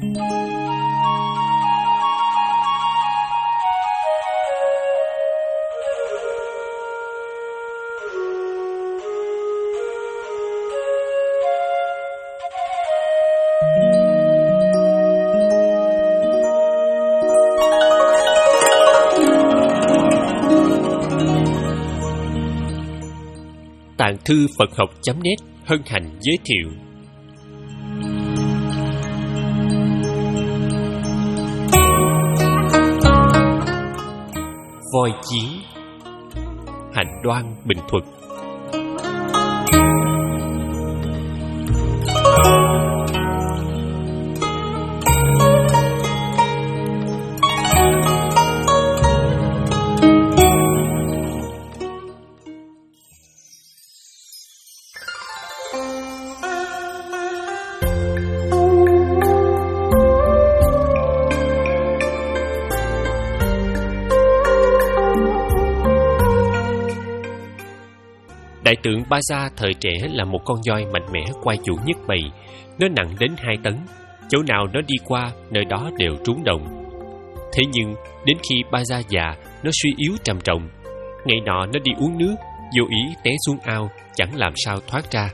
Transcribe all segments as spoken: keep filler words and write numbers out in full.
Tạng thư Phật học chấm net hân hạnh giới thiệu Voi chiến, Hạnh Đoan, Bình Thuận. Đại tượng Ba Gia thời trẻ là một con voi mạnh mẽ quay chủ nhất bầy. Nó nặng đến hai tấn. Chỗ nào nó đi qua, nơi đó đều trúng đồng. Thế nhưng, đến khi Ba Gia già, nó suy yếu trầm trọng. Ngày nọ nó đi uống nước, vô ý té xuống ao, chẳng làm sao thoát ra.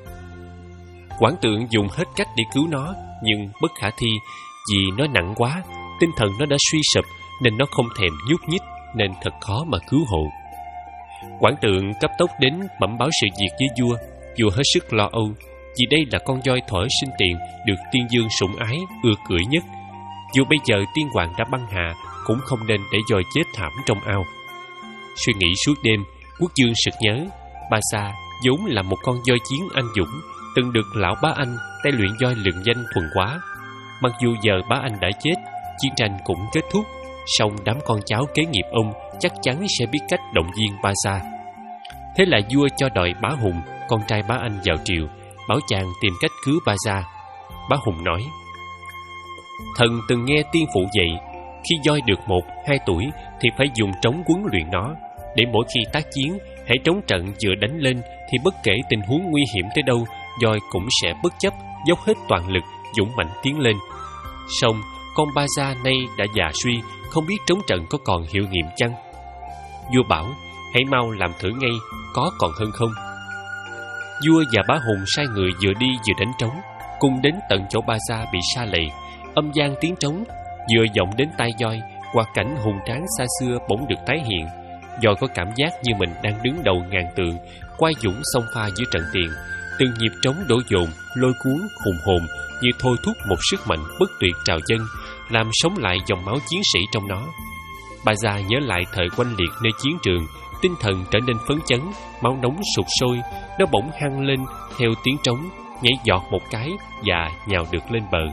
Quản tượng dùng hết cách để cứu nó, nhưng bất khả thi, vì nó nặng quá, tinh thần nó đã suy sụp, nên nó không thèm nhúc nhích, nên thật khó mà cứu hộ. Quản tượng cấp tốc đến bẩm báo sự việc với vua. Vua hết sức lo âu, vì đây là con voi thuở sinh tiền được tiên dương sủng ái, ưa cưỡi nhất. Dù bây giờ tiên hoàng đã băng hà, cũng không nên để voi chết thảm trong ao. Suy nghĩ suốt đêm, quốc dương sực nhớ Ba Gia vốn là một con voi chiến anh dũng, từng được lão Bá Anh tay luyện voi lừng danh thuần quá. Mặc dù giờ Bá Anh đã chết, chiến tranh cũng kết thúc, song đám con cháu kế nghiệp ông chắc chắn sẽ biết cách động viên Ba Gia. Thế là vua cho đòi Bá Hùng, con trai Bá Anh vào triều, bảo chàng tìm cách cứu Ba Gia. Bá Hùng nói: Thần từng nghe tiên phụ dạy, khi voi được một, hai tuổi thì phải dùng trống huấn luyện nó, để mỗi khi tác chiến, hãy trống trận vừa đánh lên thì bất kể tình huống nguy hiểm tới đâu, voi cũng sẽ bất chấp, dốc hết toàn lực, dũng mãnh tiến lên. Song con Ba Gia nay đã già suy, không biết trống trận có còn hiệu nghiệm chăng? Vua bảo: hãy mau làm thử ngay, có còn hơn không? Vua và Bá Hùng sai người vừa đi vừa đánh trống, cùng đến tận chỗ Ba Gia bị sa lầy. Âm vang tiếng trống vừa vọng đến tai voi, hoạt cảnh hùng tráng xa xưa bỗng được tái hiện. Voi có cảm giác như mình đang đứng đầu ngàn tượng, quay dũng xông pha giữa trận tiền. Từng nhịp trống đổ dồn, lôi cuốn, hùng hồn, như thôi thúc một sức mạnh bất tuyệt trào dâng, làm sống lại dòng máu chiến sĩ trong nó. Ba Gia nhớ lại thời oanh liệt nơi chiến trường, tinh thần trở nên phấn chấn, máu nóng sục sôi. Nó bỗng hăng lên theo tiếng trống, nhảy giọt một cái và nhào được lên bờ.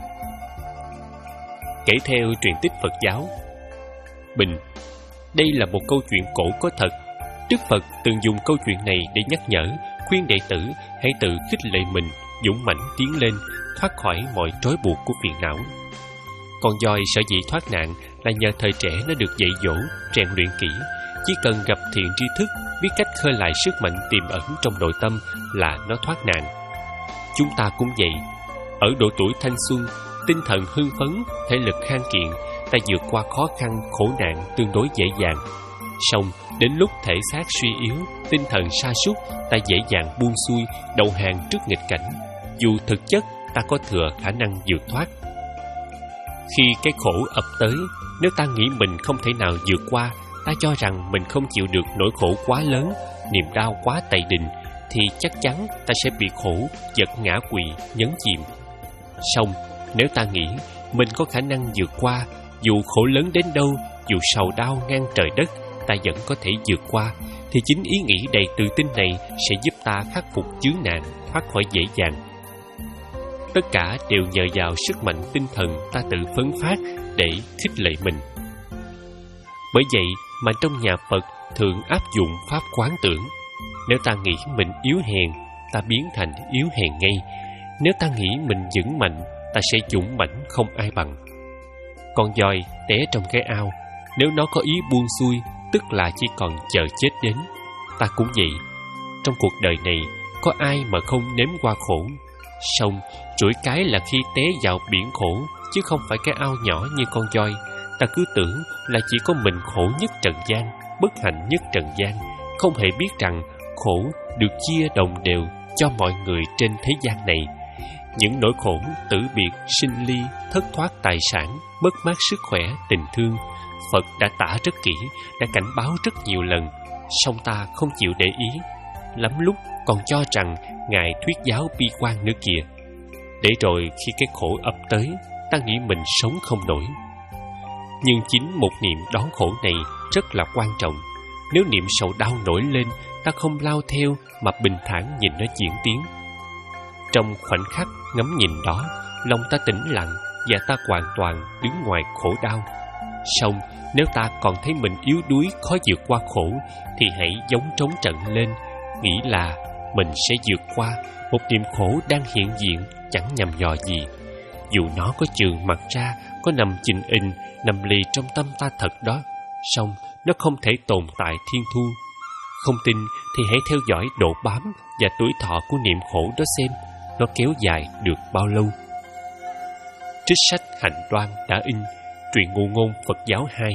Kể theo truyền tích Phật giáo. Bình, đây là một câu chuyện cổ có thật. Đức Phật từng dùng câu chuyện này để nhắc nhở, khuyên đệ tử hãy tự khích lệ mình, dũng mãnh tiến lên, thoát khỏi mọi trói buộc của phiền não. Con voi sở dĩ thoát nạn là nhờ thời trẻ nó được dạy dỗ, rèn luyện kỹ. Chỉ cần gặp thiện tri thức, biết cách khơi lại sức mạnh tiềm ẩn trong nội tâm là nó thoát nạn. Chúng ta cũng vậy. Ở độ tuổi thanh xuân, tinh thần hưng phấn, thể lực khang kiện, ta vượt qua khó khăn, khổ nạn tương đối dễ dàng. Song đến lúc thể xác suy yếu, tinh thần sa sút, ta dễ dàng buông xuôi, đầu hàng trước nghịch cảnh, dù thực chất ta có thừa khả năng vượt thoát. Khi cái khổ ập tới, nếu ta nghĩ mình không thể nào vượt qua, ta cho rằng mình không chịu được nỗi khổ quá lớn, niềm đau quá tày đình, thì chắc chắn ta sẽ bị khổ giật ngã quỵ, nhấn chìm. Song nếu ta nghĩ mình có khả năng vượt qua, dù khổ lớn đến đâu, dù sầu đau ngang trời đất, ta vẫn có thể vượt qua, thì chính ý nghĩ đầy tự tin này sẽ giúp ta khắc phục chướng nạn, thoát khỏi dễ dàng. Tất cả đều nhờ vào sức mạnh tinh thần ta tự phấn phát để khích lệ mình. Bởi vậy mà trong nhà Phật thường áp dụng pháp quán tưởng. Nếu ta nghĩ mình yếu hèn, ta biến thành yếu hèn ngay. Nếu ta nghĩ mình vững mạnh, ta sẽ dũng mãnh không ai bằng. Con voi té trong cái ao, nếu nó có ý buông xuôi, tức là chỉ còn chờ chết đến. Ta cũng vậy. Trong cuộc đời này, có ai mà không nếm qua khổ? Song chuỗi cái là khi té vào biển khổ, chứ không phải cái ao nhỏ như con voi. Ta cứ tưởng là chỉ có mình khổ nhất trần gian, bất hạnh nhất trần gian, không hề biết rằng khổ được chia đồng đều cho mọi người trên thế gian này. Những nỗi khổ tử biệt, sinh ly, thất thoát tài sản, mất mát sức khỏe, tình thương, Phật đã tả rất kỹ, đã cảnh báo rất nhiều lần, song ta không chịu để ý. Lắm lúc còn cho rằng Ngài thuyết giáo bi quan nữa kìa. Để rồi khi cái khổ ập tới, ta nghĩ mình sống không nổi. Nhưng chính một niệm đón khổ này rất là quan trọng. Nếu niệm sầu đau nổi lên, ta không lao theo mà bình thản nhìn nó diễn tiến. Trong khoảnh khắc ngắm nhìn đó, lòng ta tĩnh lặng và ta hoàn toàn đứng ngoài khổ đau. Song nếu ta còn thấy mình yếu đuối khó vượt qua khổ, thì hãy giống trống trận lên, nghĩ là mình sẽ vượt qua. Một niềm khổ đang hiện diện chẳng nhằm dò gì. Dù nó có trường mặt ra, có nằm chình ình, nằm lì trong tâm ta thật đó, song nó không thể tồn tại thiên thu. Không tin thì hãy theo dõi độ bám và tuổi thọ của niệm khổ đó xem nó kéo dài được bao lâu. Trích sách Hạnh Đoan đã in, truyện ngụ ngôn Phật giáo hai.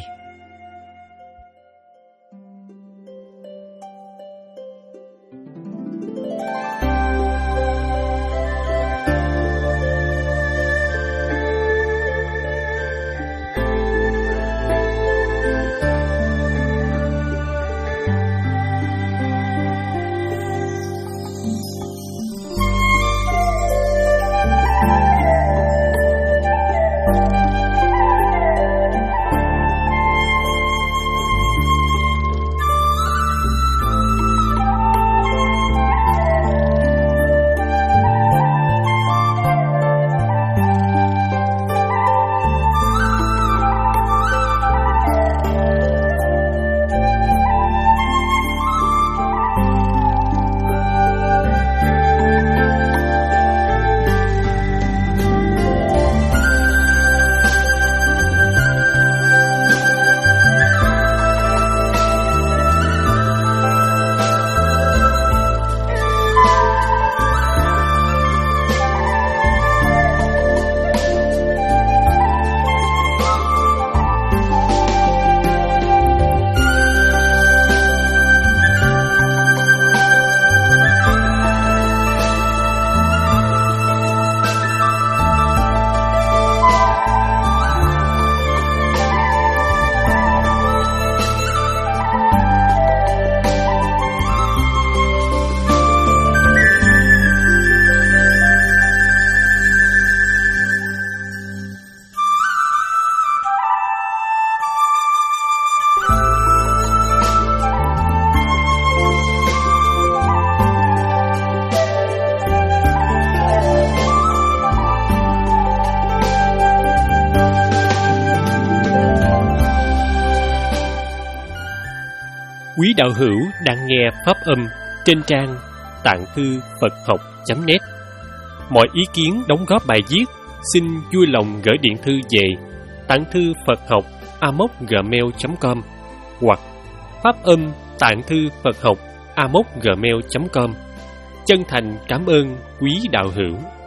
Quý đạo hữu đang nghe pháp âm trên trang tạng thư Phật học chấm net. Mọi ý kiến đóng góp bài viết xin vui lòng gửi điện thư về tạng thư Phật học a m o c gmail chấm com hoặc pháp âm tạng thư Phật học a m o c gmail chấm com. Chân thành cảm ơn quý đạo hữu.